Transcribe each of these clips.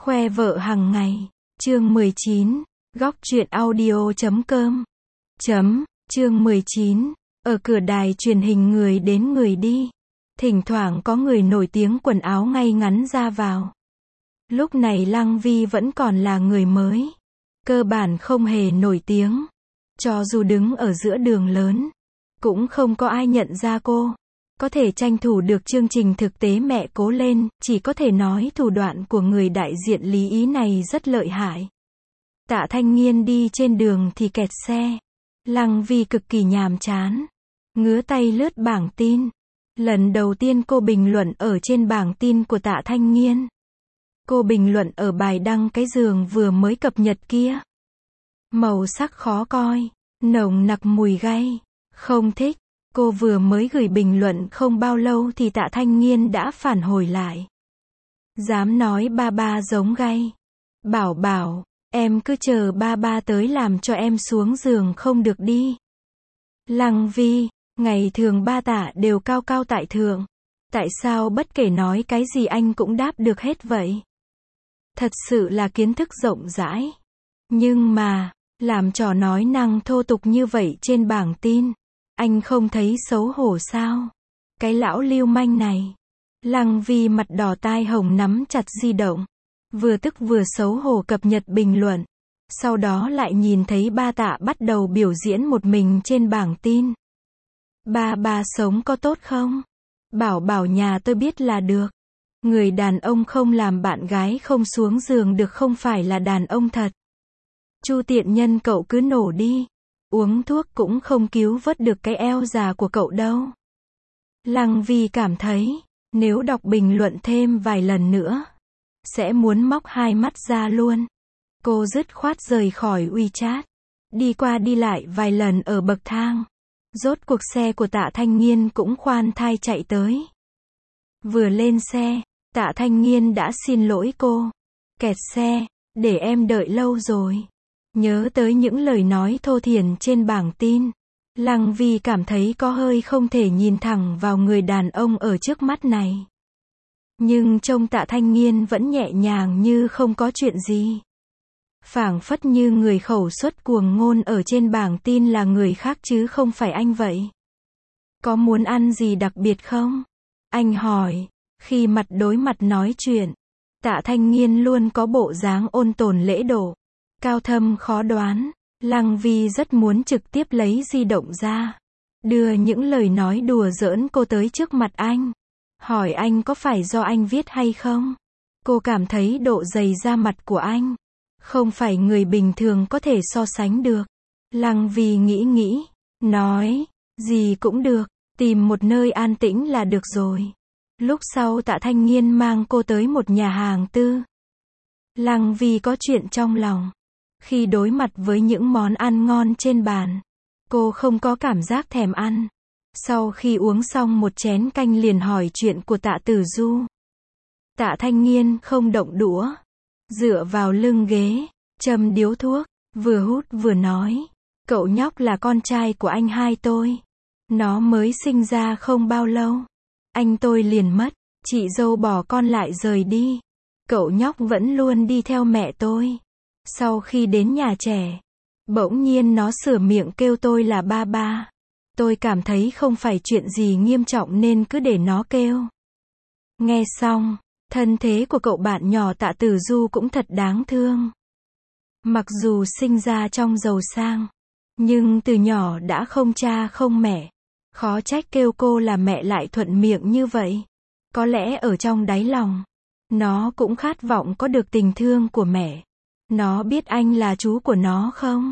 Khoe vợ hàng ngày. Chương 19. Góc truyện audio.com. Chương 19. Ở cửa đài truyền hình người đến người đi. Thỉnh thoảng có người nổi tiếng quần áo ngay ngắn ra vào. Lúc này Lăng Vi vẫn còn là người mới. Cơ bản không hề nổi tiếng. Cho dù đứng ở giữa đường lớn, cũng không có ai nhận ra cô. Có thể tranh thủ được chương trình thực tế Mẹ Cố Lên, chỉ có thể nói thủ đoạn của người đại diện Lý Ý này rất lợi hại. Tạ Thanh Nghiên đi trên đường thì kẹt xe. Lăng Vi cực kỳ nhàm chán. Ngứa tay lướt bảng tin. Lần đầu tiên cô bình luận ở trên bảng tin của Tạ Thanh Nghiên. Cô bình luận ở bài đăng cái giường vừa mới cập nhật kia. Màu sắc khó coi, nồng nặc mùi gay, không thích. Cô vừa mới gửi bình luận không bao lâu thì Tạ Thanh Nghiên đã phản hồi lại. Dám nói ba ba giống gay. Bảo, em cứ chờ ba ba tới làm cho em xuống giường không được đi. Lăng Vi, ngày thường ba Tạ đều cao cao tại thượng. Tại sao bất kể nói cái gì anh cũng đáp được hết vậy? Thật sự là kiến thức rộng rãi. Nhưng mà, làm trò nói năng thô tục như vậy trên bảng tin. Anh không thấy xấu hổ sao? Cái lão lưu manh này. Lăng Vi mặt đỏ tai hồng nắm chặt di động. Vừa tức vừa xấu hổ cập nhật bình luận. Sau đó lại nhìn thấy ba Tạ bắt đầu biểu diễn một mình trên bảng tin. Ba sống có tốt không? Bảo nhà tôi biết là được. Người đàn ông không làm bạn gái không xuống giường được không phải là đàn ông thật. Chu tiện nhân cậu cứ nổ đi. Uống thuốc cũng không cứu vớt được cái eo già của cậu đâu. Lăng Vi cảm thấy, nếu đọc bình luận thêm vài lần nữa, sẽ muốn móc hai mắt ra luôn. Cô dứt khoát rời khỏi WeChat. Đi qua đi lại vài lần ở bậc thang. Rốt cuộc xe của Tạ Thanh Nghiên cũng khoan thai chạy tới. Vừa lên xe, Tạ Thanh Nghiên đã xin lỗi cô. Kẹt xe, để em đợi lâu rồi. Nhớ tới những lời nói thô thiển trên bảng tin. Lăng Vi cảm thấy có hơi không thể nhìn thẳng vào người đàn ông ở trước mắt này. Nhưng trông Tạ Thanh Nghiên vẫn nhẹ nhàng như không có chuyện gì. Phảng phất như người khẩu xuất cuồng ngôn ở trên bảng tin là người khác chứ không phải anh vậy. Có muốn ăn gì đặc biệt không? Anh hỏi, khi mặt đối mặt nói chuyện. Tạ Thanh Nghiên luôn có bộ dáng ôn tồn lễ độ. Cao thâm khó đoán. Lăng Vi rất muốn trực tiếp lấy di động ra. Đưa những lời nói đùa giỡn cô tới trước mặt anh. Hỏi anh có phải do anh viết hay không? Cô cảm thấy độ dày da mặt của anh. Không phải người bình thường có thể so sánh được. Lăng Vi nghĩ. Nói, gì cũng được. Tìm một nơi an tĩnh là được rồi. Lúc sau Tạ Thanh Nghiên mang cô tới một nhà hàng tư. Lăng Vi có chuyện trong lòng. Khi đối mặt với những món ăn ngon trên bàn, cô không có cảm giác thèm ăn. Sau khi uống xong một chén canh liền hỏi chuyện của Tạ Tử Du. Tạ Thanh Nghiên không động đũa, dựa vào lưng ghế, châm điếu thuốc, vừa hút vừa nói. Cậu nhóc là con trai của anh hai tôi. Nó mới sinh ra không bao lâu. Anh tôi liền mất, chị dâu bỏ con lại rời đi. Cậu nhóc vẫn luôn đi theo mẹ tôi. Sau khi đến nhà trẻ, bỗng nhiên nó sửa miệng kêu tôi là ba ba. Tôi cảm thấy không phải chuyện gì nghiêm trọng nên cứ để nó kêu. Nghe xong, thân thế của cậu bạn nhỏ Tạ Tử Du cũng thật đáng thương. Mặc dù sinh ra trong giàu sang, nhưng từ nhỏ đã không cha không mẹ. Khó trách kêu cô là mẹ lại thuận miệng như vậy. Có lẽ ở trong đáy lòng, nó cũng khát vọng có được tình thương của mẹ. Nó biết anh là chú của nó không?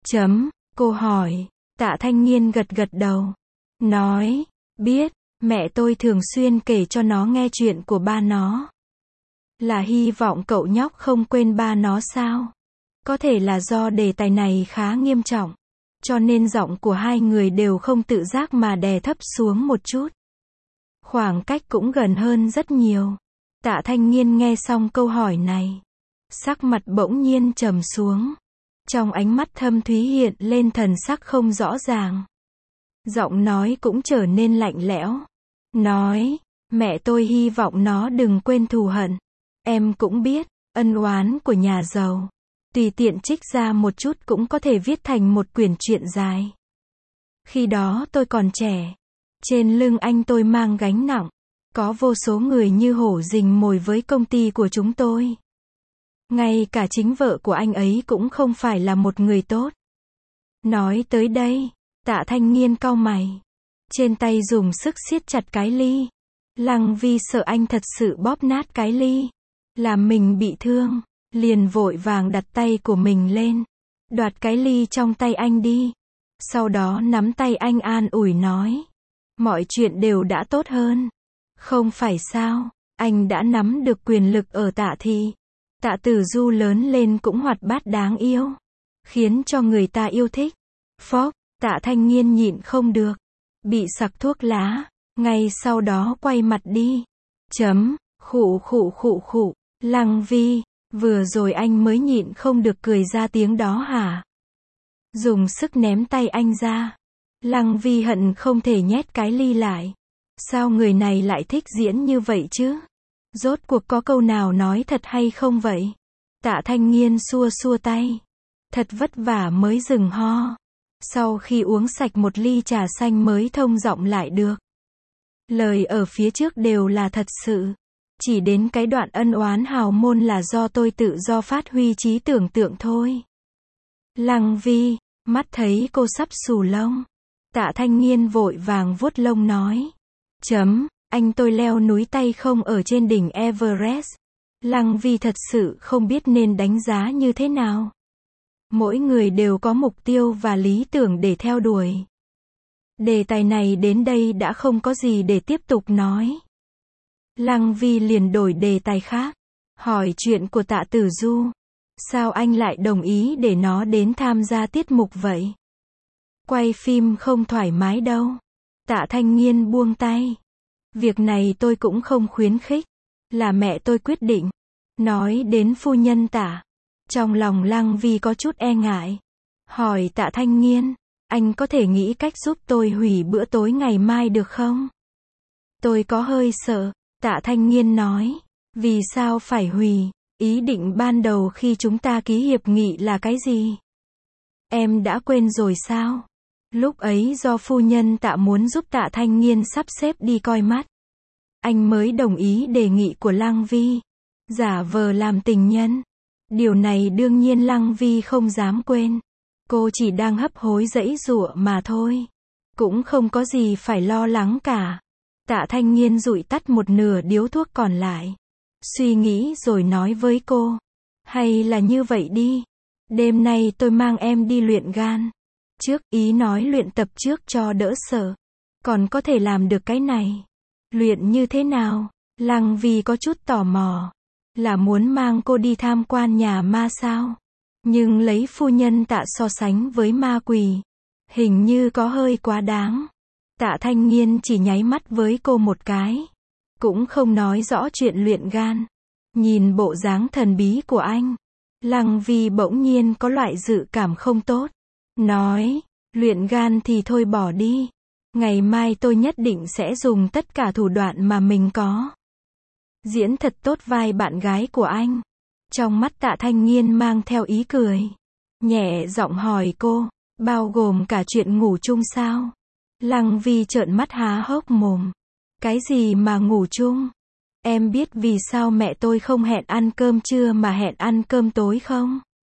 Cô hỏi. Tạ Thanh Nghiên gật đầu. Nói, biết, mẹ tôi thường xuyên kể cho nó nghe chuyện của ba nó. Là hy vọng cậu nhóc không quên ba nó sao? Có thể là do đề tài này khá nghiêm trọng, cho nên giọng của hai người đều không tự giác mà đè thấp xuống một chút. Khoảng cách cũng gần hơn rất nhiều. Tạ Thanh Nghiên nghe xong câu hỏi này, sắc mặt bỗng nhiên trầm xuống. Trong ánh mắt thâm thúy hiện lên thần sắc không rõ ràng. Giọng nói cũng trở nên lạnh lẽo. Nói, mẹ tôi hy vọng nó đừng quên thù hận. Em cũng biết, ân oán của nhà giàu. Tùy tiện trích ra một chút cũng có thể viết thành một quyển truyện dài. Khi đó tôi còn trẻ. Trên lưng anh tôi mang gánh nặng. Có vô số người như hổ rình mồi với công ty của chúng tôi. Ngay cả chính vợ của anh ấy cũng không phải là một người tốt. Nói tới đây, Tạ Thanh Nghiên cau mày. Trên tay dùng sức siết chặt cái ly. Lăng Vi sợ anh thật sự bóp nát cái ly, làm mình bị thương, liền vội vàng đặt tay của mình lên, đoạt cái ly trong tay anh đi. Sau đó nắm tay anh an ủi nói. Mọi chuyện đều đã tốt hơn. Không phải sao, anh đã nắm được quyền lực ở Tạ thị. Tạ Tử Du lớn lên cũng hoạt bát đáng yêu, khiến cho người ta yêu thích. Phốc, Tạ Thanh Nghiên nhịn không được, bị sặc thuốc lá, ngay sau đó quay mặt đi. Khụ khụ khụ khụ, Lăng Vi, vừa rồi anh mới nhịn không được cười ra tiếng đó hả? Dùng sức ném tay anh ra. Lăng Vi hận không thể nhét cái ly lại. Sao người này lại thích diễn như vậy chứ? Rốt cuộc có câu nào nói thật hay không vậy? Tạ Thanh Nghiên xua xua tay. Thật vất vả mới dừng ho. Sau khi uống sạch một ly trà xanh mới thông giọng lại được. Lời ở phía trước đều là thật sự. Chỉ đến cái đoạn ân oán hào môn là do tôi tự do phát huy trí tưởng tượng thôi. Lăng Vi, mắt thấy cô sắp xù lông. Tạ Thanh Nghiên vội vàng vuốt lông nói. Anh tôi leo núi tay không ở trên đỉnh Everest. Lăng Vi thật sự không biết nên đánh giá như thế nào. Mỗi người đều có mục tiêu và lý tưởng để theo đuổi. Đề tài này đến đây đã không có gì để tiếp tục nói. Lăng Vi liền đổi đề tài khác. Hỏi chuyện của Tạ Tử Du. Sao anh lại đồng ý để nó đến tham gia tiết mục vậy? Quay phim không thoải mái đâu. Tạ Thanh Nghiên buông tay. Việc này tôi cũng không khuyến khích. Là mẹ tôi quyết định. Nói đến phu nhân Tạ. Trong lòng Lăng Vi có chút e ngại. Hỏi Tạ Thanh Nghiên. Anh có thể nghĩ cách giúp tôi hủy bữa tối ngày mai được không? Tôi có hơi sợ. Tạ Thanh Nghiên nói. Vì sao phải hủy? Ý định ban đầu khi chúng ta ký hiệp nghị là cái gì? Em đã quên rồi sao? Lúc ấy do phu nhân Tạ muốn giúp Tạ Thanh Nghiên sắp xếp đi coi mắt. Anh mới đồng ý đề nghị của Lăng Vi. Giả vờ làm tình nhân. Điều này đương nhiên Lăng Vi không dám quên. Cô chỉ đang hấp hối giãy giụa mà thôi. Cũng không có gì phải lo lắng cả. Tạ Thanh Nghiên dụi tắt một nửa điếu thuốc còn lại. Suy nghĩ rồi nói với cô. Hay là như vậy đi. Đêm nay tôi mang em đi luyện gan. Trước ý nói luyện tập trước cho đỡ sợ. Còn có thể làm được cái này. Luyện như thế nào? Lăng Vi có chút tò mò. Là muốn mang cô đi tham quan nhà ma sao? Nhưng lấy phu nhân Tạ so sánh với ma quỷ. Hình như có hơi quá đáng. Tạ Thanh Nghiên chỉ nháy mắt với cô một cái. Cũng không nói rõ chuyện luyện gan. Nhìn bộ dáng thần bí của anh. Lăng Vi bỗng nhiên có loại dự cảm không tốt. Nói, luyện gan thì thôi bỏ đi. Ngày mai tôi nhất định sẽ dùng tất cả thủ đoạn mà mình có. Diễn thật tốt vai bạn gái của anh. Trong mắt Tạ Thanh Nghiên mang theo ý cười. Nhẹ giọng hỏi cô, bao gồm cả chuyện ngủ chung sao? Lăng Vi trợn mắt há hốc mồm. Cái gì mà ngủ chung? Em biết vì sao mẹ tôi không hẹn ăn cơm trưa mà hẹn ăn cơm tối không?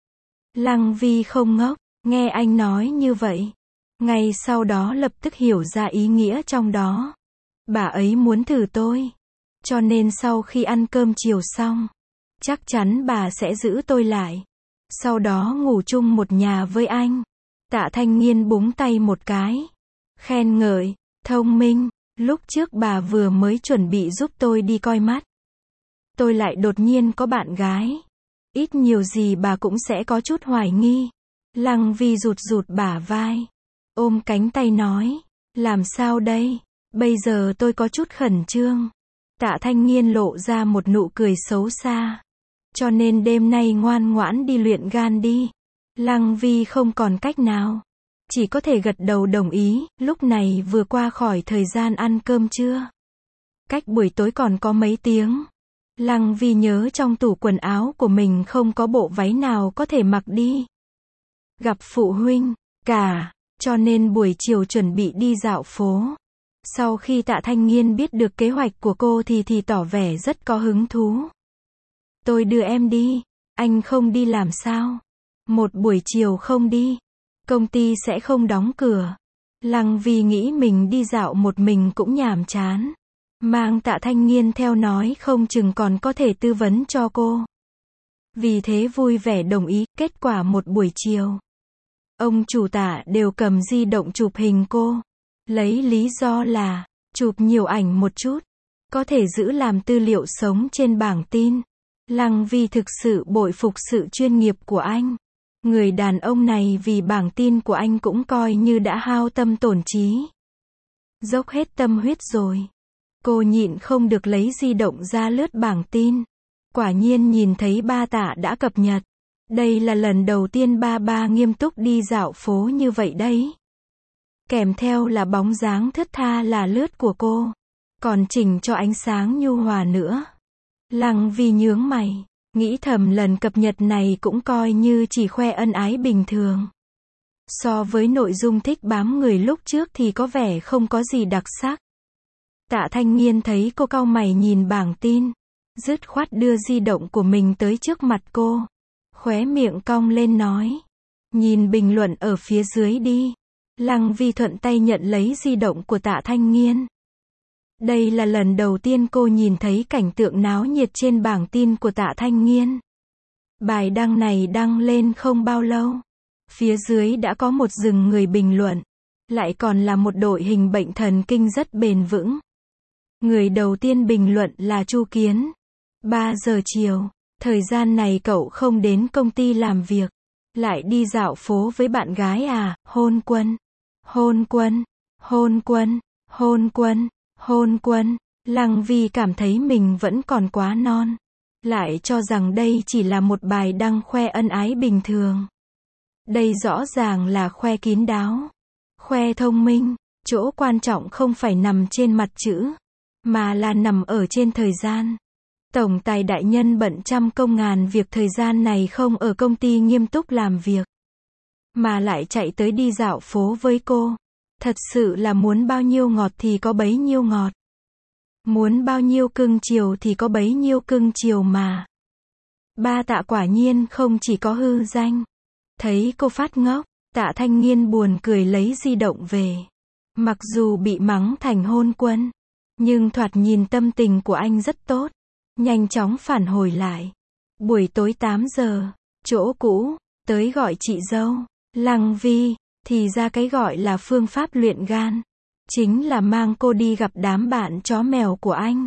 Lăng Vi không ngốc, nghe anh nói như vậy. Ngay sau đó lập tức hiểu ra ý nghĩa trong đó. Bà ấy muốn thử tôi. Cho nên sau khi ăn cơm chiều xong, chắc chắn bà sẽ giữ tôi lại. Sau đó ngủ chung một nhà với anh. Tạ Thanh Nghiên búng tay một cái. Khen ngợi, thông minh. Lúc trước bà vừa mới chuẩn bị giúp tôi đi coi mắt. Tôi lại đột nhiên có bạn gái. Ít nhiều gì bà cũng sẽ có chút hoài nghi. Lăng Vi rụt rụt bả vai. Ôm cánh tay nói. Làm sao đây? Bây giờ tôi có chút khẩn trương. Tạ Thanh Nghiên lộ ra một nụ cười xấu xa. Cho nên đêm nay ngoan ngoãn đi luyện gan đi. Lăng Vi không còn cách nào. Chỉ có thể gật đầu đồng ý, lúc này vừa qua khỏi thời gian ăn cơm trưa. Cách buổi tối còn có mấy tiếng. Lăng Vi nhớ trong tủ quần áo của mình không có bộ váy nào có thể mặc đi gặp phụ huynh cả, cho nên buổi chiều chuẩn bị đi dạo phố. Sau khi Tạ Thanh Nghiên biết được kế hoạch của cô thì tỏ vẻ rất có hứng thú. Tôi đưa em đi, anh không đi làm sao? Một buổi chiều không đi, công ty sẽ không đóng cửa. Lăng Vi nghĩ mình đi dạo một mình cũng nhàm chán. Mang Tạ Thanh Nghiên theo nói không chừng còn có thể tư vấn cho cô. Vì thế vui vẻ đồng ý, kết quả một buổi chiều. Ông chủ Tạ đều cầm di động chụp hình cô. Lấy lý do là, chụp nhiều ảnh một chút, có thể giữ làm tư liệu sống trên bảng tin. Lăng Vi thực sự bội phục sự chuyên nghiệp của anh. Người đàn ông này vì bảng tin của anh cũng coi như đã hao tâm tổn trí. Dốc hết tâm huyết rồi. Cô nhịn không được lấy di động ra lướt bảng tin. Quả nhiên nhìn thấy ba Tạ đã cập nhật. Đây là lần đầu tiên ba nghiêm túc đi dạo phố như vậy đấy. Kèm theo là bóng dáng thướt tha là lướt của cô. Còn chỉnh cho ánh sáng nhu hòa nữa. Lăng Vi nhướng mày. Nghĩ thầm lần cập nhật này cũng coi như chỉ khoe ân ái bình thường. So với nội dung thích bám người lúc trước thì có vẻ không có gì đặc sắc. Tạ Thanh Nghiên thấy cô cau mày nhìn bảng tin. Dứt khoát đưa di động của mình tới trước mặt cô. Khóe miệng cong lên nói. Nhìn bình luận ở phía dưới đi. Lăng Vi thuận tay nhận lấy di động của Tạ Thanh Nghiên. Đây là lần đầu tiên cô nhìn thấy cảnh tượng náo nhiệt trên bảng tin của Tạ Thanh Nghiên. Bài đăng này đăng lên không bao lâu. Phía dưới đã có một rừng người bình luận. Lại còn là một đội hình bệnh thần kinh rất bền vững. Người đầu tiên bình luận là Chu Kiến. 3 giờ chiều. Thời gian này cậu không đến công ty làm việc. Lại đi dạo phố với bạn gái à, hôn quân. Hôn quân. Hôn quân. Hôn quân. Hôn quân. Lăng Vi cảm thấy mình vẫn còn quá non. Lại cho rằng đây chỉ là một bài đăng khoe ân ái bình thường. Đây rõ ràng là khoe kín đáo. Khoe thông minh. Chỗ quan trọng không phải nằm trên mặt chữ, mà là nằm ở trên thời gian. Tổng tài đại nhân bận trăm công ngàn việc thời gian này không ở công ty nghiêm túc làm việc. Mà lại chạy tới đi dạo phố với cô. Thật sự là muốn bao nhiêu ngọt thì có bấy nhiêu ngọt. Muốn bao nhiêu cưng chiều thì có bấy nhiêu cưng chiều mà. Ba Tạ quả nhiên không chỉ có hư danh. Thấy cô phát ngốc, Tạ Thanh Nghiên buồn cười lấy di động về. Mặc dù bị mắng thành hôn quân, nhưng thoạt nhìn tâm tình của anh rất tốt. Nhanh chóng phản hồi lại. Buổi tối 8 giờ, chỗ cũ, tới gọi chị dâu. Lăng Vi, thì ra cái gọi là phương pháp luyện gan. Chính là mang cô đi gặp đám bạn chó mèo của anh.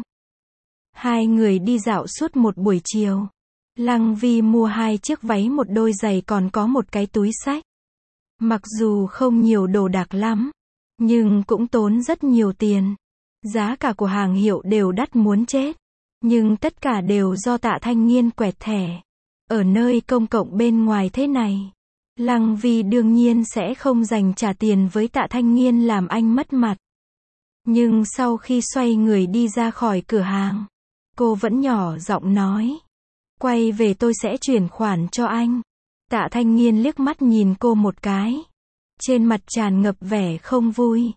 Hai người đi dạo suốt một buổi chiều. Lăng Vi mua 2 chiếc váy, một đôi giày, còn có một cái túi xách. Mặc dù không nhiều đồ đạc lắm, nhưng cũng tốn rất nhiều tiền. Giá cả của hàng hiệu đều đắt muốn chết. Nhưng tất cả đều do Tạ Thanh Nghiên quẹt thẻ. Ở nơi công cộng bên ngoài thế này, Lăng Vi đương nhiên sẽ không dành trả tiền với Tạ Thanh Nghiên làm anh mất mặt. Nhưng sau khi xoay người đi ra khỏi cửa hàng, cô vẫn nhỏ giọng nói. Quay về tôi sẽ chuyển khoản cho anh. Tạ Thanh Nghiên liếc mắt nhìn cô một cái. Trên mặt tràn ngập vẻ không vui.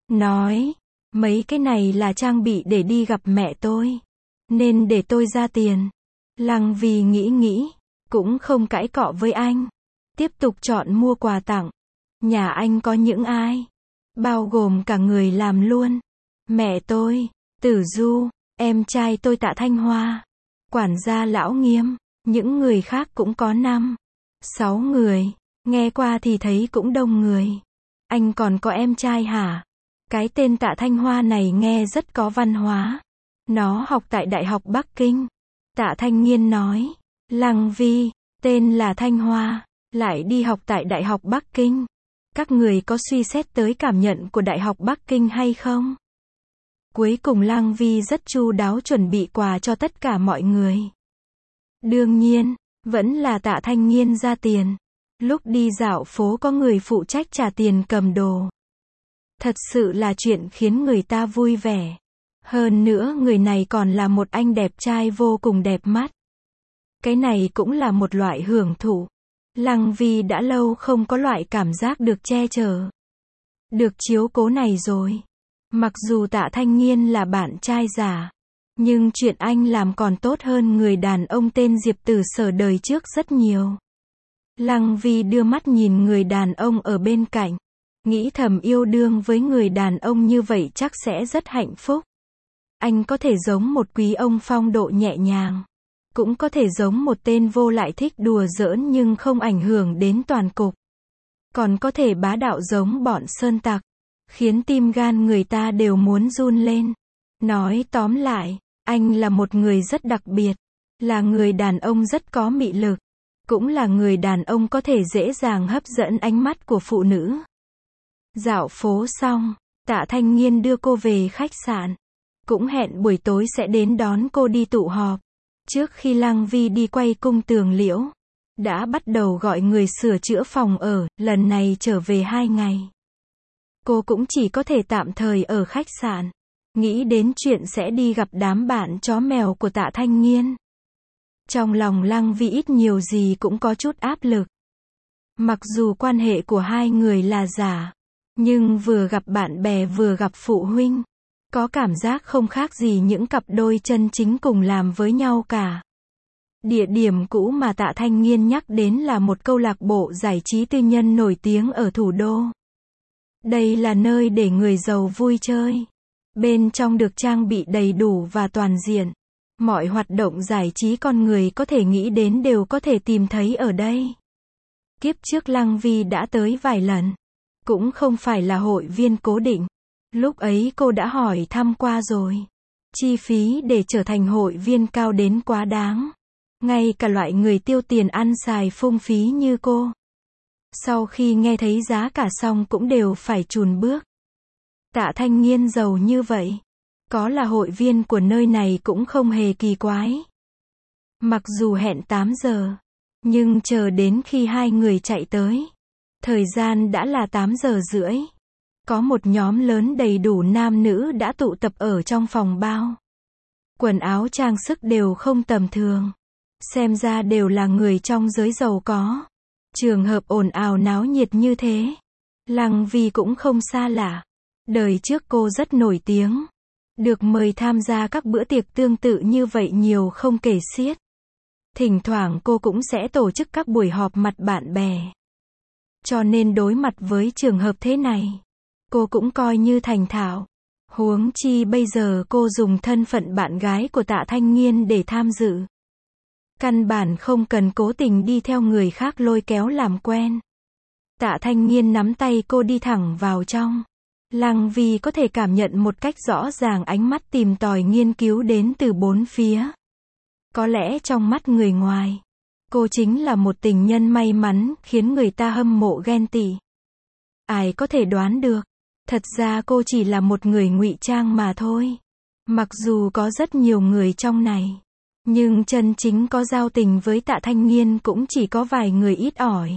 Nói, mấy cái này là trang bị để đi gặp mẹ tôi. Nên để tôi ra tiền. Lăng Vi nghĩ, cũng không cãi cọ với anh. Tiếp tục chọn mua quà tặng. Nhà anh có những ai? Bao gồm cả người làm luôn. Mẹ tôi, Tử Du, em trai tôi Tạ Thanh Hoa, quản gia Lão Nghiêm, những người khác cũng có 5, 6 người. Nghe qua thì thấy cũng đông người. Anh còn có em trai hả? Cái tên Tạ Thanh Hoa này nghe rất có văn hóa. Nó học tại Đại học Bắc Kinh. Tạ Thanh Nghiên nói. Lăng Vi, tên là Thanh Hoa, lại đi học tại Đại học Bắc Kinh. Các người có suy xét tới cảm nhận của Đại học Bắc Kinh hay không? Cuối cùng Lăng Vi rất chu đáo chuẩn bị quà cho tất cả mọi người. Đương nhiên, vẫn là Tạ Thanh Nghiên ra tiền. Lúc đi dạo phố có người phụ trách trả tiền cầm đồ. Thật sự là chuyện khiến người ta vui vẻ. Hơn nữa người này còn là một anh đẹp trai vô cùng đẹp mắt. Cái này cũng là một loại hưởng thụ. Lăng Vi đã lâu không có loại cảm giác được che chở, được chiếu cố này rồi. Mặc dù Tạ Thanh Nghiên là bạn trai giả, nhưng chuyện anh làm còn tốt hơn người đàn ông tên Diệp Tử Sở đời trước rất nhiều. Lăng Vi đưa mắt nhìn người đàn ông ở bên cạnh, nghĩ thầm yêu đương với người đàn ông như vậy chắc sẽ rất hạnh phúc. Anh có thể giống một quý ông phong độ nhẹ nhàng, cũng có thể giống một tên vô lại thích đùa giỡn nhưng không ảnh hưởng đến toàn cục. Còn có thể bá đạo giống bọn sơn tặc, khiến tim gan người ta đều muốn run lên. Nói tóm lại, anh là một người rất đặc biệt, là người đàn ông rất có mị lực, cũng là người đàn ông có thể dễ dàng hấp dẫn ánh mắt của phụ nữ. Dạo phố xong, Tạ Thanh Nghiên đưa cô về khách sạn, cũng hẹn buổi tối sẽ đến đón cô đi tụ họp. Trước khi Lăng Vi đi quay cung Tường Liễu, đã bắt đầu gọi người sửa chữa phòng ở, lần này trở về 2 ngày. Cô cũng chỉ có thể tạm thời ở khách sạn, nghĩ đến chuyện sẽ đi gặp đám bạn chó mèo của Tạ Thanh Nghiên. Trong lòng Lăng Vi ít nhiều gì cũng có chút áp lực. Mặc dù quan hệ của hai người là giả, nhưng vừa gặp bạn bè vừa gặp phụ huynh, có cảm giác không khác gì những cặp đôi chân chính cùng làm với nhau cả. Địa điểm cũ mà Tạ Thanh Nghiên nhắc đến là một câu lạc bộ giải trí tư nhân nổi tiếng ở thủ đô. Đây là nơi để người giàu vui chơi. Bên trong được trang bị đầy đủ và toàn diện. Mọi hoạt động giải trí con người có thể nghĩ đến đều có thể tìm thấy ở đây. Kiếp trước Lăng Vi đã tới vài lần. Cũng không phải là hội viên cố định. Lúc ấy cô đã hỏi thăm qua rồi. Chi phí để trở thành hội viên cao đến quá đáng. Ngay cả loại người tiêu tiền ăn xài phung phí như cô, sau khi nghe thấy giá cả xong cũng đều phải chùn bước. Tạ Thanh Nghiên giàu như vậy, có là hội viên của nơi này cũng không hề kỳ quái. Mặc dù hẹn 8 giờ, nhưng chờ đến khi hai người chạy tới, thời gian đã là 8 giờ rưỡi. Có một nhóm lớn đầy đủ nam nữ đã tụ tập ở trong phòng bao. Quần áo trang sức đều không tầm thường. Xem ra đều là người trong giới giàu có. Trường hợp ồn ào náo nhiệt như thế, Lăng Vi cũng không xa lạ. Đời trước cô rất nổi tiếng, được mời tham gia các bữa tiệc tương tự như vậy nhiều không kể xiết. Thỉnh thoảng cô cũng sẽ tổ chức các buổi họp mặt bạn bè. Cho nên đối mặt với trường hợp thế này, cô cũng coi như thành thạo. Huống chi bây giờ cô dùng thân phận bạn gái của Tạ Thanh Nghiên để tham dự. Căn bản không cần cố tình đi theo người khác lôi kéo làm quen. Tạ Thanh Nghiên nắm tay cô đi thẳng vào trong. Lăng Vi có thể cảm nhận một cách rõ ràng ánh mắt tìm tòi nghiên cứu đến từ bốn phía. Có lẽ trong mắt người ngoài, cô chính là một tình nhân may mắn khiến người ta hâm mộ ghen tị. Ai có thể đoán được, thật ra cô chỉ là một người ngụy trang mà thôi. Mặc dù có rất nhiều người trong này, nhưng chân chính có giao tình với Tạ Thanh Nghiên cũng chỉ có vài người ít ỏi.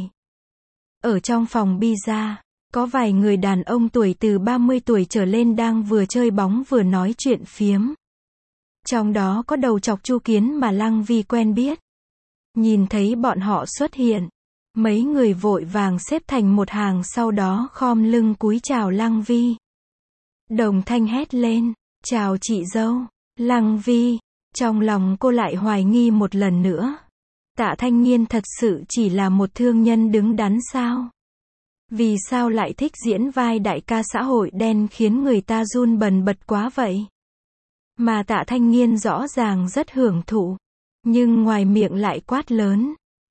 Ở trong phòng pizza, có vài người đàn ông tuổi từ 30 tuổi trở lên đang vừa chơi bóng vừa nói chuyện phiếm. Trong đó có đầu trọc Chu Kiến mà Lăng Vi quen biết. Nhìn thấy bọn họ xuất hiện, mấy người vội vàng xếp thành một hàng sau đó khom lưng cúi chào Lăng Vi. Đồng thanh hét lên, chào chị dâu. Lăng Vi, trong lòng cô lại hoài nghi một lần nữa. Tạ Thanh Nghiên thật sự chỉ là một thương nhân đứng đắn sao? Vì sao lại thích diễn vai đại ca xã hội đen khiến người ta run bần bật quá vậy? Mà Tạ Thanh Nghiên rõ ràng rất hưởng thụ, nhưng ngoài miệng lại quát lớn.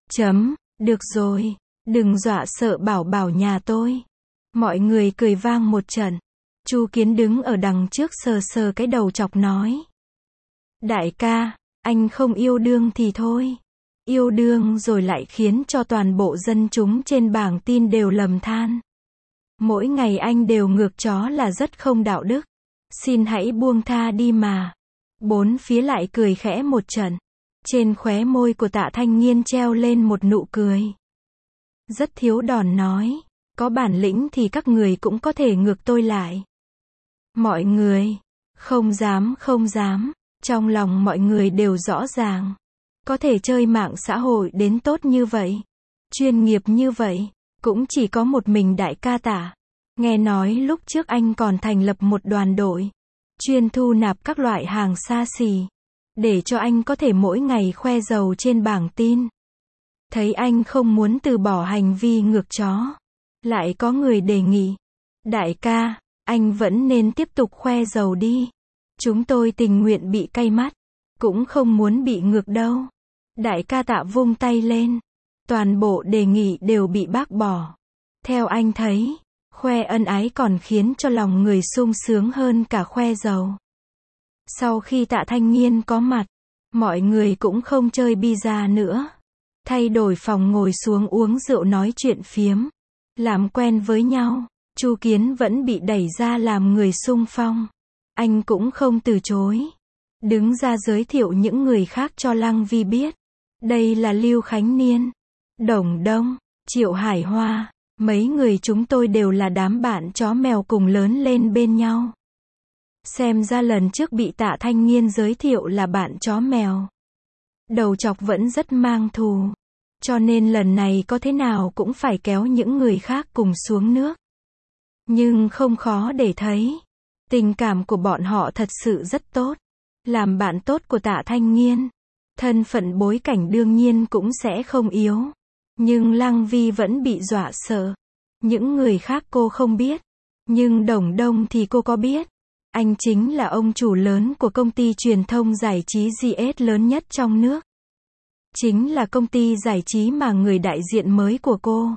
Được rồi, đừng dọa sợ bảo bảo nhà tôi. Mọi người cười vang một trận. Chu Kiến đứng ở đằng trước sờ sờ cái đầu chọc nói. Đại ca, anh không yêu đương thì thôi. Yêu đương rồi lại khiến cho toàn bộ dân chúng trên bảng tin đều lầm than. Mỗi ngày anh đều ngược chó là rất không đạo đức. Xin hãy buông tha đi mà. Bốn phía lại cười khẽ một trận. Trên khóe môi của Tạ Thanh Nghiên treo lên một nụ cười. Rất thiếu đòn nói. Có bản lĩnh thì các người cũng có thể ngược tôi lại. Mọi người, Không dám, không dám. Trong lòng mọi người đều rõ ràng. Có thể chơi mạng xã hội đến tốt như vậy, chuyên nghiệp như vậy, cũng chỉ có một mình đại ca Tạ. Nghe nói lúc trước anh còn thành lập một đoàn đội, chuyên thu nạp các loại hàng xa xỉ, để cho anh có thể mỗi ngày khoe giàu trên bảng tin. Thấy anh không muốn từ bỏ hành vi ngược chó, lại có người đề nghị, đại ca, anh vẫn nên tiếp tục khoe giàu đi. Chúng tôi tình nguyện bị cay mắt, cũng không muốn bị ngược đâu. Đại ca Tạ vung tay lên, toàn bộ đề nghị đều bị bác bỏ. Theo anh thấy, khoe ân ái còn khiến cho lòng người sung sướng hơn cả khoe giàu. Sau khi Tạ Thanh Nghiên có mặt, mọi người cũng không chơi bida nữa. Thay đổi phòng ngồi xuống uống rượu nói chuyện phiếm, làm quen với nhau. Chu Kiến vẫn bị đẩy ra làm người xung phong. Anh cũng không từ chối, đứng ra giới thiệu những người khác cho Lăng Vi biết. Đây là Lưu Khánh Niên, Đồng Đông, Triệu Hải Hoa, mấy người chúng tôi đều là đám bạn chó mèo cùng lớn lên bên nhau. Xem ra lần trước bị Tạ Thanh Nghiên giới thiệu là bạn chó mèo, đầu chọc vẫn rất mang thù, cho nên lần này có thế nào cũng phải kéo những người khác cùng xuống nước. Nhưng không khó để thấy, tình cảm của bọn họ thật sự rất tốt. Làm bạn tốt của Tạ Thanh Nghiên, thân phận bối cảnh đương nhiên cũng sẽ không yếu. Nhưng Lăng Vi vẫn bị dọa sợ. Những người khác cô không biết, nhưng Đồng Đông thì cô có biết. Anh chính là ông chủ lớn của công ty truyền thông giải trí GS lớn nhất trong nước. Chính là công ty giải trí mà người đại diện mới của cô,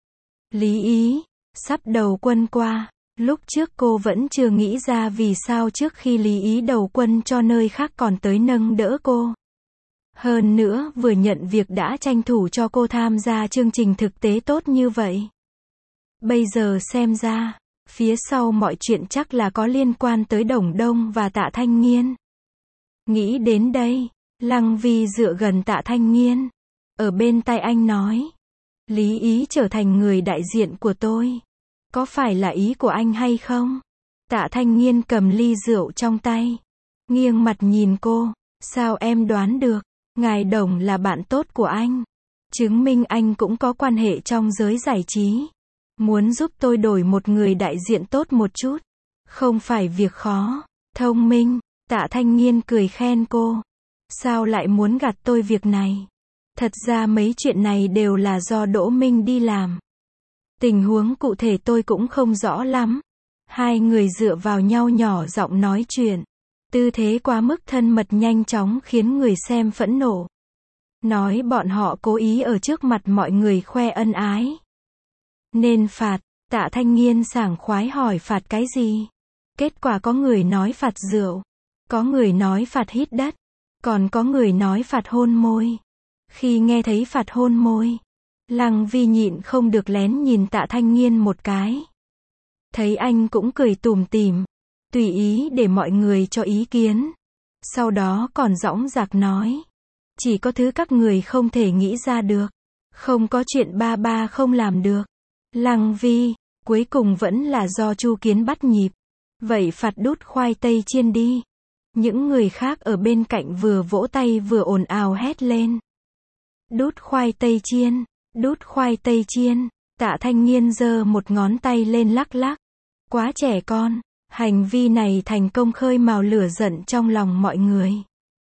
Lý Ý, sắp đầu quân qua. Lúc trước cô vẫn chưa nghĩ ra vì sao trước khi Lý Ý đầu quân cho nơi khác còn tới nâng đỡ cô. Hơn nữa, vừa nhận việc đã tranh thủ cho cô tham gia chương trình thực tế tốt như vậy. Bây giờ xem ra, phía sau mọi chuyện chắc là có liên quan tới Đồng Đông và Tạ Thanh Nghiên. Nghĩ đến đây, Lăng Vi dựa gần Tạ Thanh Nghiên, ở bên tai anh nói, Lý Ý trở thành người đại diện của tôi. Có phải là ý của anh hay không? Tạ Thanh Nghiên cầm ly rượu trong tay, nghiêng mặt nhìn cô, sao em đoán được, ngài Đồng là bạn tốt của anh. Chứng minh anh cũng có quan hệ trong giới giải trí. Muốn giúp tôi đổi một người đại diện tốt một chút. Không phải việc khó, thông minh. Tạ Thanh Nghiên cười khen cô. Sao lại muốn gạt tôi việc này? Thật ra mấy chuyện này đều là do Đỗ Minh đi làm. Tình huống cụ thể tôi cũng không rõ lắm. Hai người dựa vào nhau nhỏ giọng nói chuyện. Tư thế quá mức thân mật nhanh chóng khiến người xem phẫn nộ. Nói bọn họ cố ý ở trước mặt mọi người khoe ân ái. Nên phạt. Tạ Thanh Nghiên sảng khoái hỏi phạt cái gì? Kết quả có người nói phạt rượu, có người nói phạt hít đất, còn có người nói phạt hôn môi. Khi nghe thấy phạt hôn môi, Lăng Vi nhịn không được lén nhìn Tạ Thanh Nghiên một cái. Thấy anh cũng cười tủm tỉm, tùy ý để mọi người cho ý kiến. Sau đó còn dõng dạc nói, chỉ có thứ các người không thể nghĩ ra được, không có chuyện ba ba không làm được. Lăng Vi, cuối cùng vẫn là do Chu Kiến bắt nhịp. Vậy phạt đút khoai tây chiên đi. Những người khác ở bên cạnh vừa vỗ tay vừa ồn ào hét lên. Đút khoai tây chiên, đút khoai tây chiên. Tạ Thanh Nghiên giơ một ngón tay lên lắc lắc. Quá trẻ con. Hành vi này thành công khơi mào lửa giận trong lòng mọi người.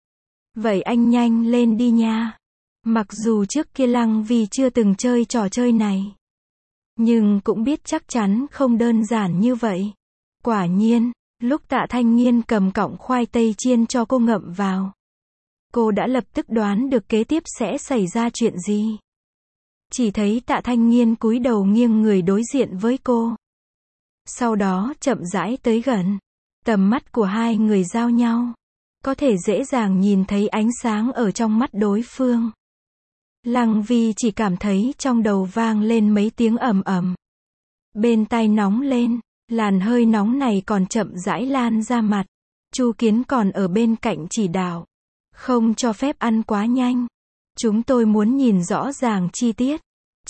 Vậy anh nhanh lên đi nha. Mặc dù trước kia Lăng Vi chưa từng chơi trò chơi này, nhưng cũng biết chắc chắn không đơn giản như vậy. Quả nhiên, lúc Tạ Thanh Nghiên cầm cọng khoai tây chiên cho cô ngậm vào, cô đã lập tức đoán được kế tiếp sẽ xảy ra chuyện gì. Chỉ thấy Tạ Thanh Nghiên cúi đầu nghiêng người đối diện với cô. Sau đó chậm rãi tới gần. Tầm mắt của hai người giao nhau. Có thể dễ dàng nhìn thấy ánh sáng ở trong mắt đối phương. Lăng Vi chỉ cảm thấy trong đầu vang lên mấy tiếng ầm ầm. Bên tai nóng lên, làn hơi nóng này còn chậm rãi lan ra mặt. Chu Kiến còn ở bên cạnh chỉ đạo. Không cho phép ăn quá nhanh. Chúng tôi muốn nhìn rõ ràng chi tiết.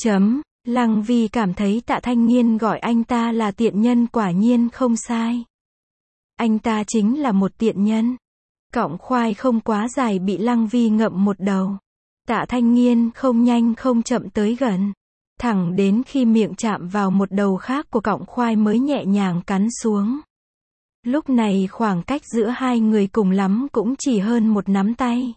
Lăng Vi cảm thấy Tạ Thanh Nghiên gọi anh ta là tiện nhân quả nhiên không sai. Anh ta chính là một tiện nhân. Cọng khoai không quá dài bị Lăng Vi ngậm một đầu. Tạ Thanh Nghiên không nhanh không chậm tới gần. Thẳng đến khi miệng chạm vào một đầu khác của cọng khoai mới nhẹ nhàng cắn xuống. Lúc này khoảng cách giữa hai người cùng lắm cũng chỉ hơn một nắm tay.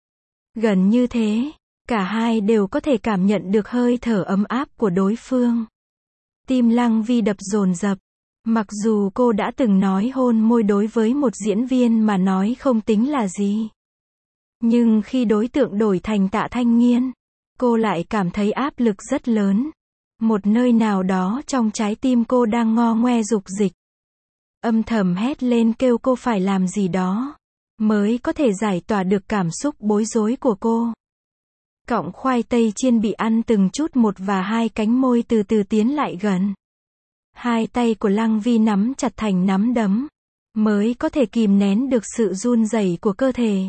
Gần như thế, cả hai đều có thể cảm nhận được hơi thở ấm áp của đối phương. Tim Lăng Vi đập dồn dập. Mặc dù cô đã từng nói hôn môi đối với một diễn viên mà nói không tính là gì. Nhưng khi đối tượng đổi thành Tạ Thanh Nghiên, cô lại cảm thấy áp lực rất lớn. Một nơi nào đó trong trái tim cô đang ngo ngoe rục dịch. Âm thầm hét lên kêu cô phải làm gì đó, mới có thể giải tỏa được cảm xúc bối rối của cô. Cọng khoai tây chiên bị ăn từng chút một và hai cánh môi từ từ tiến lại gần. Hai tay của Lăng Vi nắm chặt thành nắm đấm, mới có thể kìm nén được sự run rẩy của cơ thể.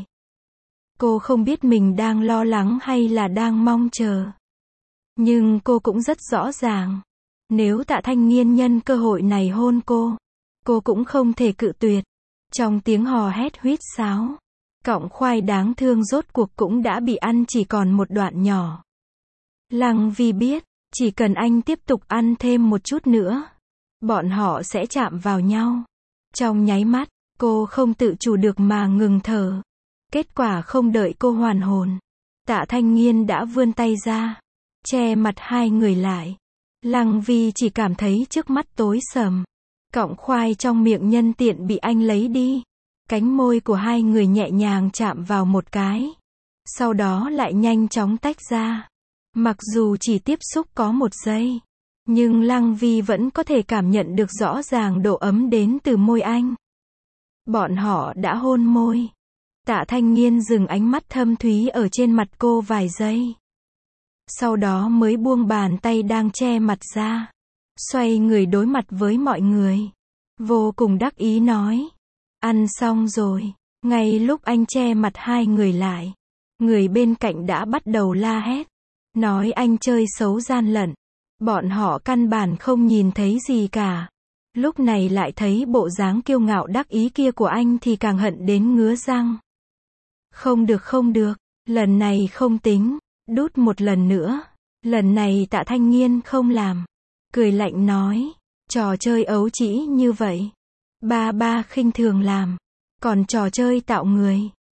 Cô không biết mình đang lo lắng hay là đang mong chờ. Nhưng cô cũng rất rõ ràng. Nếu Tạ Thanh Nghiên nhân cơ hội này hôn cô cũng không thể cự tuyệt. Trong tiếng hò hét huýt sáo, cọng khoai đáng thương rốt cuộc cũng đã bị ăn chỉ còn một đoạn nhỏ. Lăng Vi biết, chỉ cần anh tiếp tục ăn thêm một chút nữa, bọn họ sẽ chạm vào nhau. Trong nháy mắt, cô không tự chủ được mà ngừng thở. Kết quả không đợi cô hoàn hồn, Tạ Thanh Nghiên đã vươn tay ra, che mặt hai người lại. Lăng Vi chỉ cảm thấy trước mắt tối sầm. Cọng khoai trong miệng nhân tiện bị anh lấy đi. Cánh môi của hai người nhẹ nhàng chạm vào một cái. Sau đó lại nhanh chóng tách ra. Mặc dù chỉ tiếp xúc có một giây, nhưng Lăng Vi vẫn có thể cảm nhận được rõ ràng độ ấm đến từ môi anh. Bọn họ đã hôn môi. Tạ Thanh Nghiên dừng ánh mắt thâm thúy ở trên mặt cô vài giây. Sau đó mới buông bàn tay đang che mặt ra. Xoay người đối mặt với mọi người. Vô cùng đắc ý nói. Ăn xong rồi. Ngay lúc anh che mặt hai người lại, người bên cạnh đã bắt đầu la hét. Nói anh chơi xấu gian lận. Bọn họ căn bản không nhìn thấy gì cả. Lúc này lại thấy bộ dáng kiêu ngạo đắc ý kia của anh thì càng hận đến ngứa răng. Không được, lần này không tính, đút một lần nữa. Lần này Tạ Thanh Nghiên không làm. Cười lạnh nói, trò chơi ấu trĩ như vậy, ba khinh thường làm. Còn trò chơi tạo người,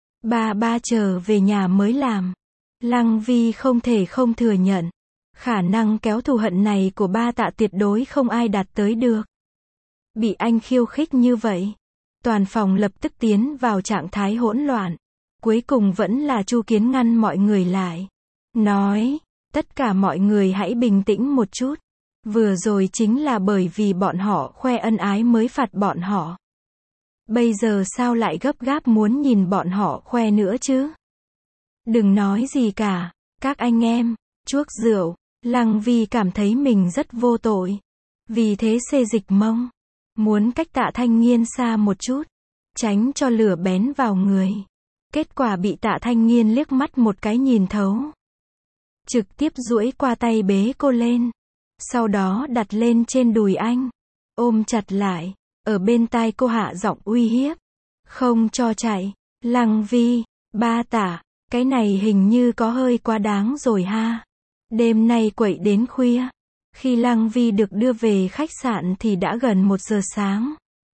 ba chờ về nhà mới làm. Lăng Vi không thể không thừa nhận, khả năng kéo thù hận này của ba Tạ tuyệt đối không ai đạt tới được. Bị anh khiêu khích như vậy, toàn phòng lập tức tiến vào trạng thái hỗn loạn. Cuối cùng vẫn là Chu Kiến ngăn mọi người lại. Nói, tất cả mọi người hãy bình tĩnh một chút. Vừa rồi chính là bởi vì bọn họ khoe ân ái mới phạt bọn họ. Bây giờ sao lại gấp gáp muốn nhìn bọn họ khoe nữa chứ? Đừng nói gì cả, các anh em, chuốc rượu. Lăng Vi cảm thấy mình rất vô tội. Vì thế xê dịch mông, muốn cách Tạ Thanh Nghiên xa một chút, tránh cho lửa bén vào người. Kết quả bị Tạ Thanh Nghiên liếc mắt một cái nhìn thấu. Trực tiếp duỗi qua tay bế cô lên. Sau đó đặt lên trên đùi anh. Ôm chặt lại. Ở bên tai cô hạ giọng uy hiếp. Không cho chạy. Lăng Vi, ba Tạ, cái này hình như có hơi quá đáng rồi ha. Đêm nay quậy đến khuya. Khi Lăng Vi được đưa về khách sạn thì đã gần 1 giờ sáng.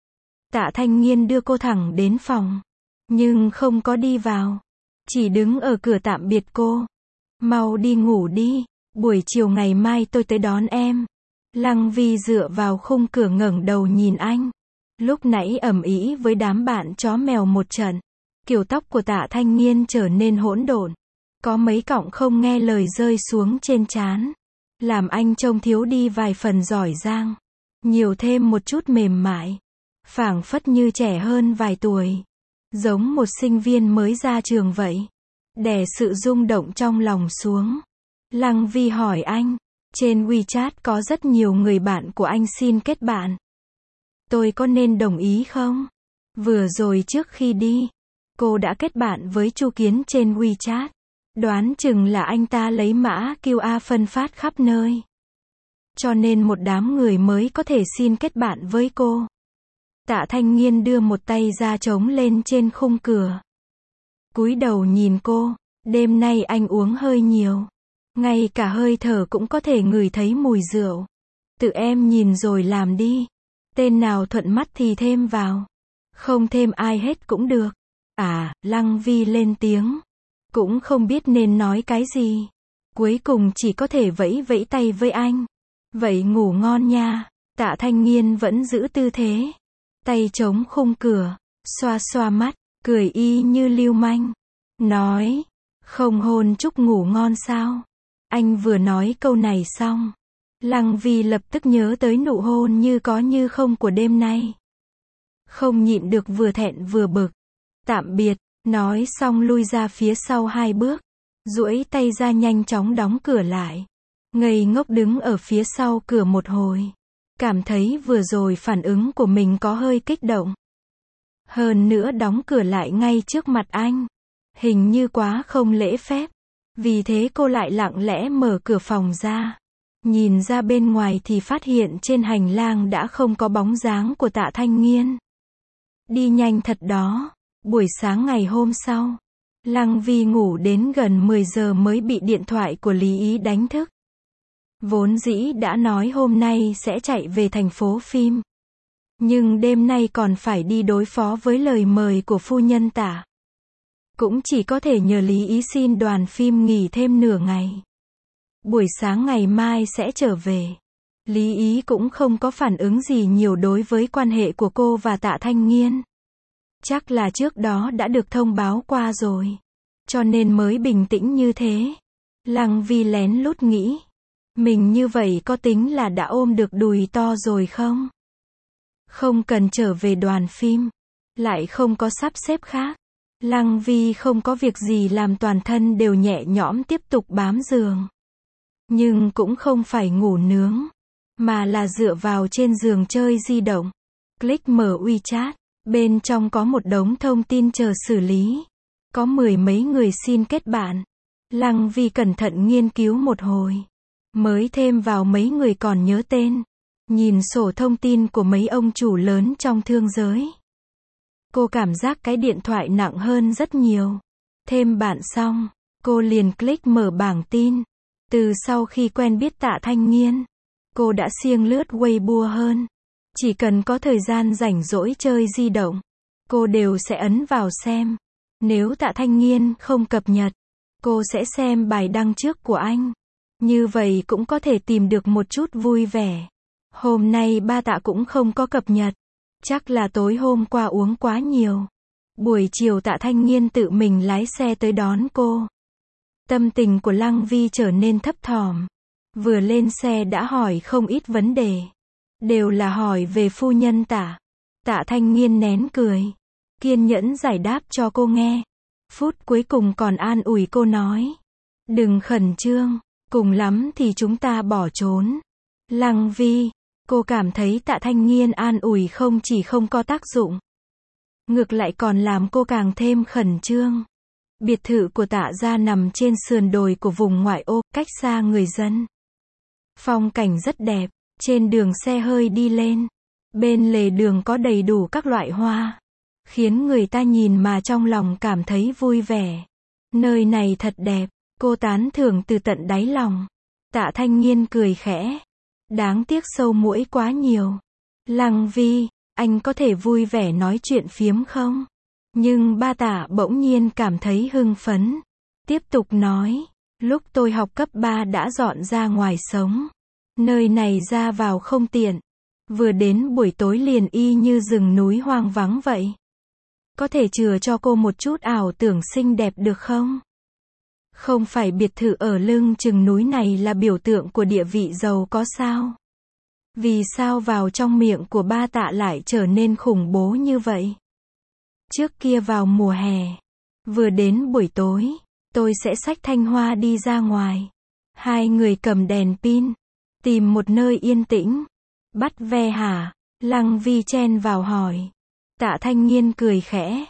Tạ Thanh Nghiên đưa cô thẳng đến phòng. Nhưng không có đi vào. Chỉ đứng ở cửa tạm biệt cô. Mau đi ngủ đi. Buổi chiều ngày mai tôi tới đón em. Lăng Vi dựa vào khung cửa ngẩng đầu nhìn anh. Lúc nãy ầm ĩ với đám bạn chó mèo một trận. Kiểu tóc của Tạ Thanh Nghiên trở nên hỗn độn. Có mấy cọng không nghe lời rơi xuống trên trán. Làm anh trông thiếu đi vài phần giỏi giang. Nhiều thêm một chút mềm mại. Phảng phất như trẻ hơn vài tuổi. Giống một sinh viên mới ra trường vậy. Đè sự rung động trong lòng xuống. Lăng Vi hỏi anh. Trên WeChat có rất nhiều người bạn của anh xin kết bạn. Tôi có nên đồng ý không? Vừa rồi trước khi đi, cô đã kết bạn với Chu Kiến trên WeChat. Đoán chừng là anh ta lấy mã QR phân phát khắp nơi. Cho nên một đám người mới có thể xin kết bạn với cô. Tạ Thanh Nghiên đưa một tay ra chống lên trên khung cửa. Cúi đầu nhìn cô, đêm nay anh uống hơi nhiều. Ngay cả hơi thở cũng có thể ngửi thấy mùi rượu. Tự em nhìn rồi làm đi. Tên nào thuận mắt thì thêm vào. Không thêm ai hết cũng được. À, Lăng Vi lên tiếng. Cũng không biết nên nói cái gì. Cuối cùng chỉ có thể vẫy vẫy tay với anh. Vậy ngủ ngon nha. Tạ Thanh Nghiên vẫn giữ tư thế. Tay chống khung cửa, xoa xoa mắt, cười y như lưu manh. Nói, không hôn chúc ngủ ngon sao? Anh vừa nói câu này xong. Lăng Vi lập tức nhớ tới nụ hôn như có như không của đêm nay. Không nhịn được vừa thẹn vừa bực. Tạm biệt, nói xong lui ra phía sau 2 bước. Duỗi tay ra nhanh chóng đóng cửa lại. Ngây ngốc đứng ở phía sau cửa một hồi. Cảm thấy vừa rồi phản ứng của mình có hơi kích động. Hơn nữa đóng cửa lại ngay trước mặt anh. Hình như quá không lễ phép. Vì thế cô lại lặng lẽ mở cửa phòng ra. Nhìn ra bên ngoài thì phát hiện trên hành lang đã không có bóng dáng của Tạ Thanh Nghiên. Đi nhanh thật đó. Buổi sáng ngày hôm sau, Lăng Vi ngủ đến gần 10 giờ mới bị điện thoại của Lý Ý đánh thức. Vốn dĩ đã nói hôm nay sẽ chạy về thành phố phim. Nhưng đêm nay còn phải đi đối phó với lời mời của phu nhân Tạ. Cũng chỉ có thể nhờ Lý Ý xin đoàn phim nghỉ thêm nửa ngày. Buổi sáng ngày mai sẽ trở về. Lý Ý cũng không có phản ứng gì nhiều đối với quan hệ của cô và Tạ Thanh Nghiên. Chắc là trước đó đã được thông báo qua rồi. Cho nên mới bình tĩnh như thế. Lăng Vi lén lút nghĩ. Mình như vậy có tính là đã ôm được đùi to rồi không? Không cần trở về đoàn phim. Lại không có sắp xếp khác. Lăng Vi không có việc gì làm, toàn thân đều nhẹ nhõm tiếp tục bám giường. Nhưng cũng không phải ngủ nướng. Mà là dựa vào trên giường chơi di động. Click mở WeChat. Bên trong có một đống thông tin chờ xử lý. Có 10 mấy người xin kết bạn. Lăng Vi cẩn thận nghiên cứu một hồi. Mới thêm vào mấy người còn nhớ tên. Nhìn sổ thông tin của mấy ông chủ lớn trong thương giới. Cô cảm giác cái điện thoại nặng hơn rất nhiều. Thêm bạn xong, cô liền click mở bảng tin. Từ sau khi quen biết Tạ Thanh Nghiên, cô đã siêng lướt Weibo hơn. Chỉ cần có thời gian rảnh rỗi chơi di động, cô đều sẽ ấn vào xem. Nếu Tạ Thanh Nghiên không cập nhật, cô sẽ xem bài đăng trước của anh. Như vậy cũng có thể tìm được một chút vui vẻ. Hôm nay ba Tạ cũng không có cập nhật. Chắc là tối hôm qua uống quá nhiều. Buổi chiều Tạ Thanh Nghiên tự mình lái xe tới đón cô. Tâm tình của Lăng Vi trở nên thấp thỏm. Vừa lên xe đã hỏi không ít vấn đề. Đều là hỏi về phu nhân Tạ. Tạ Thanh Nghiên nén cười. Kiên nhẫn giải đáp cho cô nghe. Phút cuối cùng còn an ủi cô nói. Đừng khẩn trương. Cùng lắm thì chúng ta bỏ trốn. Lăng Vi. Cô cảm thấy Tạ Thanh Nghiên an ủi không chỉ không có tác dụng. Ngược lại còn làm cô càng thêm khẩn trương. Biệt thự của Tạ gia nằm trên sườn đồi của vùng ngoại ô, cách xa người dân. Phong cảnh rất đẹp. Trên đường xe hơi đi lên. Bên lề đường có đầy đủ các loại hoa. Khiến người ta nhìn mà trong lòng cảm thấy vui vẻ. Nơi này thật đẹp. Cô tán thưởng từ tận đáy lòng. Tạ Thanh Nghiên cười khẽ. Đáng tiếc sâu muỗi quá nhiều. Lăng Vi, anh có thể vui vẻ nói chuyện phiếm không? Nhưng ba Tạ bỗng nhiên cảm thấy hưng phấn. Tiếp tục nói. Lúc tôi học cấp 3 đã dọn ra ngoài sống. Nơi này ra vào không tiện. Vừa đến buổi tối liền y như rừng núi hoang vắng vậy. Có thể chừa cho cô một chút ảo tưởng xinh đẹp được không? Không phải biệt thự ở lưng chừng núi này là biểu tượng của địa vị giàu có sao? Vì sao vào trong miệng của ba Tạ lại trở nên khủng bố như vậy? Trước kia vào mùa hè, vừa đến buổi tối, tôi sẽ xách Thanh Hoa đi ra ngoài. 2 người cầm đèn pin, tìm một nơi yên tĩnh. Bắt ve hả? Lăng Vi chen vào hỏi. Tạ Thanh Nghiên cười khẽ.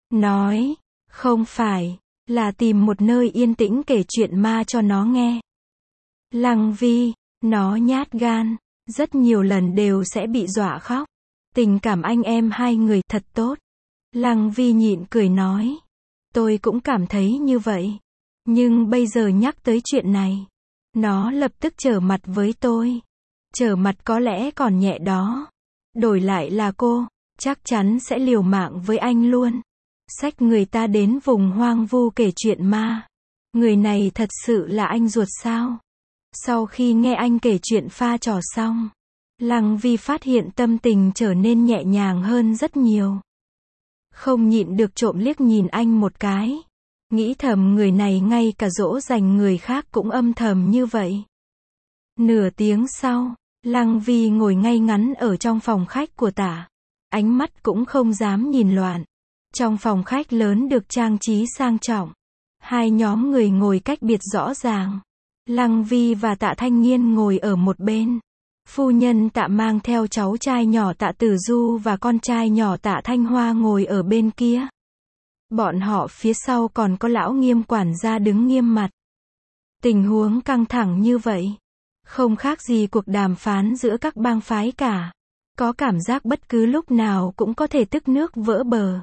Nói, không phải, là tìm một nơi yên tĩnh kể chuyện ma cho nó nghe. Lăng Vi, nó nhát gan, rất nhiều lần đều sẽ bị dọa khóc. Tình cảm anh em hai người thật tốt. Lăng Vi nhịn cười nói. Tôi cũng cảm thấy như vậy. Nhưng bây giờ nhắc tới chuyện này, nó lập tức trở mặt với tôi. Trở mặt có lẽ còn nhẹ đó. Đổi lại là cô, chắc chắn sẽ liều mạng với anh luôn. Xách người ta đến vùng hoang vu kể chuyện ma. Người này thật sự là anh ruột sao? Sau khi nghe anh kể chuyện pha trò xong, Lăng Vi phát hiện tâm tình trở nên nhẹ nhàng hơn rất nhiều. Không nhịn được trộm liếc nhìn anh một cái. Nghĩ thầm người này ngay cả dỗ dành người khác cũng âm thầm như vậy. Nửa tiếng sau, Lăng Vi ngồi ngay ngắn ở trong phòng khách của Tả. Ánh mắt cũng không dám nhìn loạn. Trong phòng khách lớn được trang trí sang trọng. Hai nhóm người ngồi cách biệt rõ ràng. Lăng Vi và Tạ Thanh Nghiên ngồi ở một bên. Phu nhân Tạ mang theo cháu trai nhỏ Tạ Tử Du và con trai nhỏ Tạ Thanh Hoa ngồi ở bên kia. Bọn họ phía sau còn có lão Nghiêm quản gia đứng nghiêm mặt. Tình huống căng thẳng như vậy, không khác gì cuộc đàm phán giữa các bang phái cả. Có cảm giác bất cứ lúc nào cũng có thể tức nước vỡ bờ.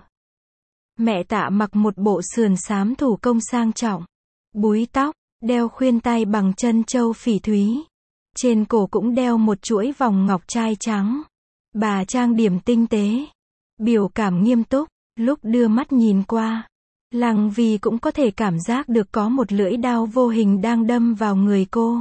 Mẹ Tạ mặc một bộ sườn xám thủ công sang trọng, búi tóc, đeo khuyên tai bằng chân châu phỉ thúy. Trên cổ cũng đeo một chuỗi vòng ngọc trai trắng. Bà trang điểm tinh tế, biểu cảm nghiêm túc, lúc đưa mắt nhìn qua, Lăng Vi cũng có thể cảm giác được có một lưỡi dao vô hình đang đâm vào người cô.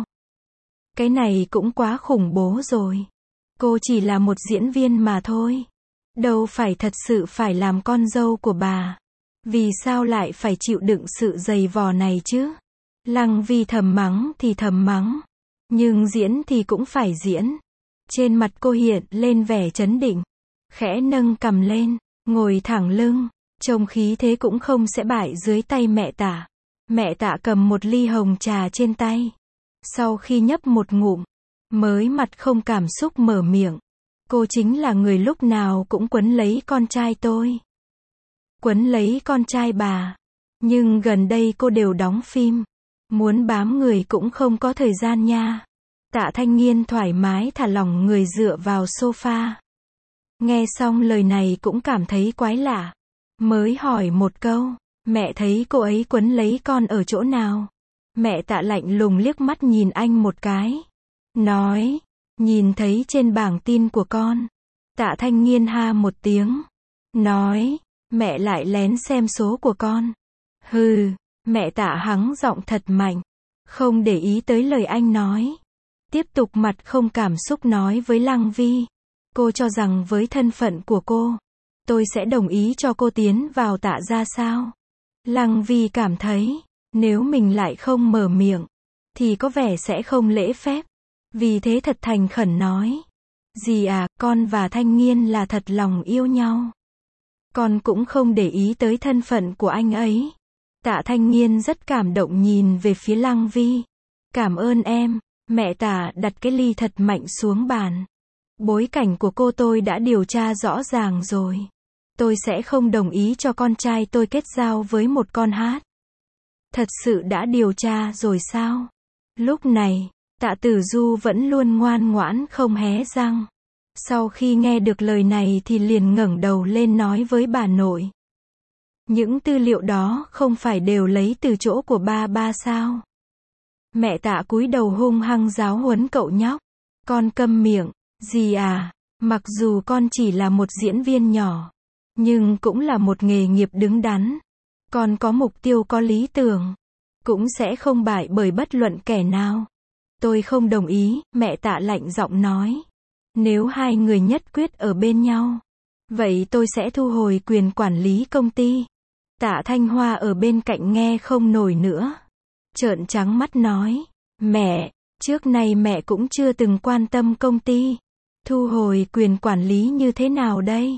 Cái này cũng quá khủng bố rồi. Cô chỉ là một diễn viên mà thôi. Đâu phải thật sự phải làm con dâu của bà. Vì sao lại phải chịu đựng sự dày vò này chứ? Lăng Vi thầm mắng thì thầm mắng. Nhưng diễn thì cũng phải diễn. Trên mặt cô hiện lên vẻ trấn định. Khẽ nâng cằm lên, ngồi thẳng lưng. Trông khí thế cũng không sẽ bại dưới tay mẹ Tạ. Mẹ Tạ cầm một ly hồng trà trên tay. Sau khi nhấp một ngụm, mới mặt không cảm xúc mở miệng. Cô chính là người lúc nào cũng quấn lấy con trai tôi. Quấn lấy con trai bà. Nhưng gần đây cô đều đóng phim. Muốn bám người cũng không có thời gian nha. Tạ Thanh Nghiên thoải mái thả lỏng người dựa vào sofa. Nghe xong lời này cũng cảm thấy quái lạ. Mới hỏi một câu, mẹ thấy cô ấy quấn lấy con ở chỗ nào? Mẹ Tạ lạnh lùng liếc mắt nhìn anh một cái. Nói, nhìn thấy trên bảng tin của con. Tạ Thanh Nghiên ha một tiếng. Nói, mẹ lại lén xem số của con. Hừ, mẹ Tạ hắng giọng thật mạnh. Không để ý tới lời anh nói. Tiếp tục mặt không cảm xúc nói với Lăng Vi. Cô cho rằng với thân phận của cô, tôi sẽ đồng ý cho cô tiến vào Tạ gia sao? Lăng Vi cảm thấy, nếu mình lại không mở miệng, thì có vẻ sẽ không lễ phép. Vì thế thật thành khẩn nói. Dì à, con và Thanh Nghiên là thật lòng yêu nhau. Con cũng không để ý tới thân phận của anh ấy. Tạ Thanh Nghiên rất cảm động nhìn về phía Lăng Vi. Cảm ơn em. Mẹ Tạ đặt cái ly thật mạnh xuống bàn. Bối cảnh của cô tôi đã điều tra rõ ràng rồi. Tôi sẽ không đồng ý cho con trai tôi kết giao với một con hát. Thật sự đã điều tra rồi sao? Lúc này, Tạ Tử Du vẫn luôn ngoan ngoãn không hé răng. Sau khi nghe được lời này thì liền ngẩng đầu lên nói với bà nội. Những tư liệu đó không phải đều lấy từ chỗ của ba sao? Mẹ Tạ cúi đầu hung hăng giáo huấn cậu nhóc. Con câm miệng, dì à, mặc dù con chỉ là một diễn viên nhỏ, nhưng cũng là một nghề nghiệp đứng đắn. Con có mục tiêu có lý tưởng, cũng sẽ không bại bởi bất luận kẻ nào. Tôi không đồng ý, mẹ Tạ lạnh giọng nói. Nếu hai người nhất quyết ở bên nhau, vậy tôi sẽ thu hồi quyền quản lý công ty. Tạ Thanh Hoa ở bên cạnh nghe không nổi nữa. Trợn trắng mắt nói, mẹ, trước nay mẹ cũng chưa từng quan tâm công ty. Thu hồi quyền quản lý như thế nào đây?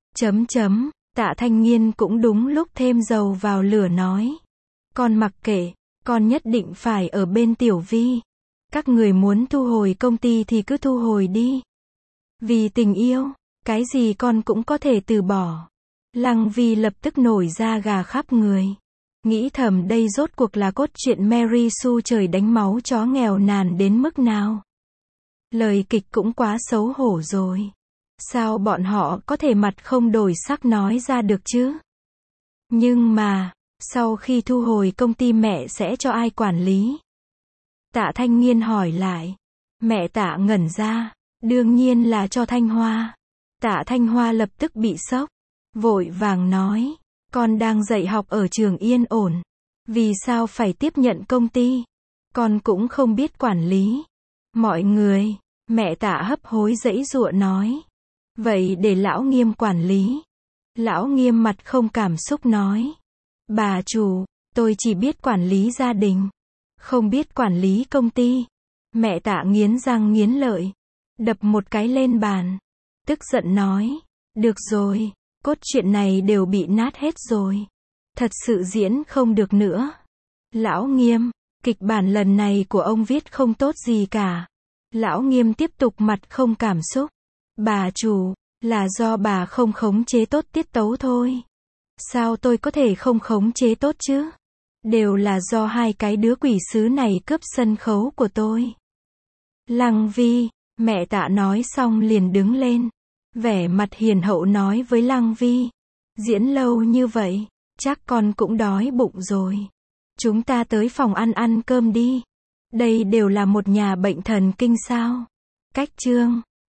Tạ Thanh Nghiên cũng đúng lúc thêm dầu vào lửa nói. Con mặc kệ, con nhất định phải ở bên Tiểu Vi. Các người muốn thu hồi công ty thì cứ thu hồi đi. Vì tình yêu, cái gì con cũng có thể từ bỏ. Lăng Vi lập tức nổi da gà khắp người. Nghĩ thầm đây rốt cuộc là cốt truyện Mary Sue trời đánh máu chó nghèo nàn đến mức nào. Lời kịch cũng quá xấu hổ rồi. Sao bọn họ có thể mặt không đổi sắc nói ra được chứ? Nhưng mà, sau khi thu hồi công ty mẹ sẽ cho ai quản lý? Tạ Thanh Nghiên hỏi lại. Mẹ Tạ ngẩn ra. Đương nhiên là cho Thanh Hoa. Tạ Thanh Hoa lập tức bị sốc. Vội vàng nói. Con đang dạy học ở trường yên ổn. Vì sao phải tiếp nhận công ty? Con cũng không biết quản lý. Mọi người. Mẹ Tạ hấp hối giãy giụa nói. Vậy để lão Nghiêm quản lý. Lão Nghiêm mặt không cảm xúc nói. Bà chủ, tôi chỉ biết quản lý gia đình. Không biết quản lý công ty. Mẹ Tạ nghiến răng nghiến lợi. Đập một cái lên bàn. Tức giận nói. Được rồi, cốt truyện này đều bị nát hết rồi. Thật sự diễn không được nữa. Lão Nghiêm, kịch bản lần này của ông viết không tốt gì cả. Lão Nghiêm tiếp tục mặt không cảm xúc. Bà chủ, là do bà không khống chế tốt tiết tấu thôi. Sao tôi có thể không khống chế tốt chứ? Đều là do hai cái đứa quỷ sứ này cướp sân khấu của tôi. Lăng Vi, mẹ Tạ nói xong liền đứng lên. Vẻ mặt hiền hậu nói với Lăng Vi. Diễn lâu như vậy, chắc con cũng đói bụng rồi. Chúng ta tới phòng ăn cơm đi. Đây đều là một nhà bệnh thần kinh sao? Cách chương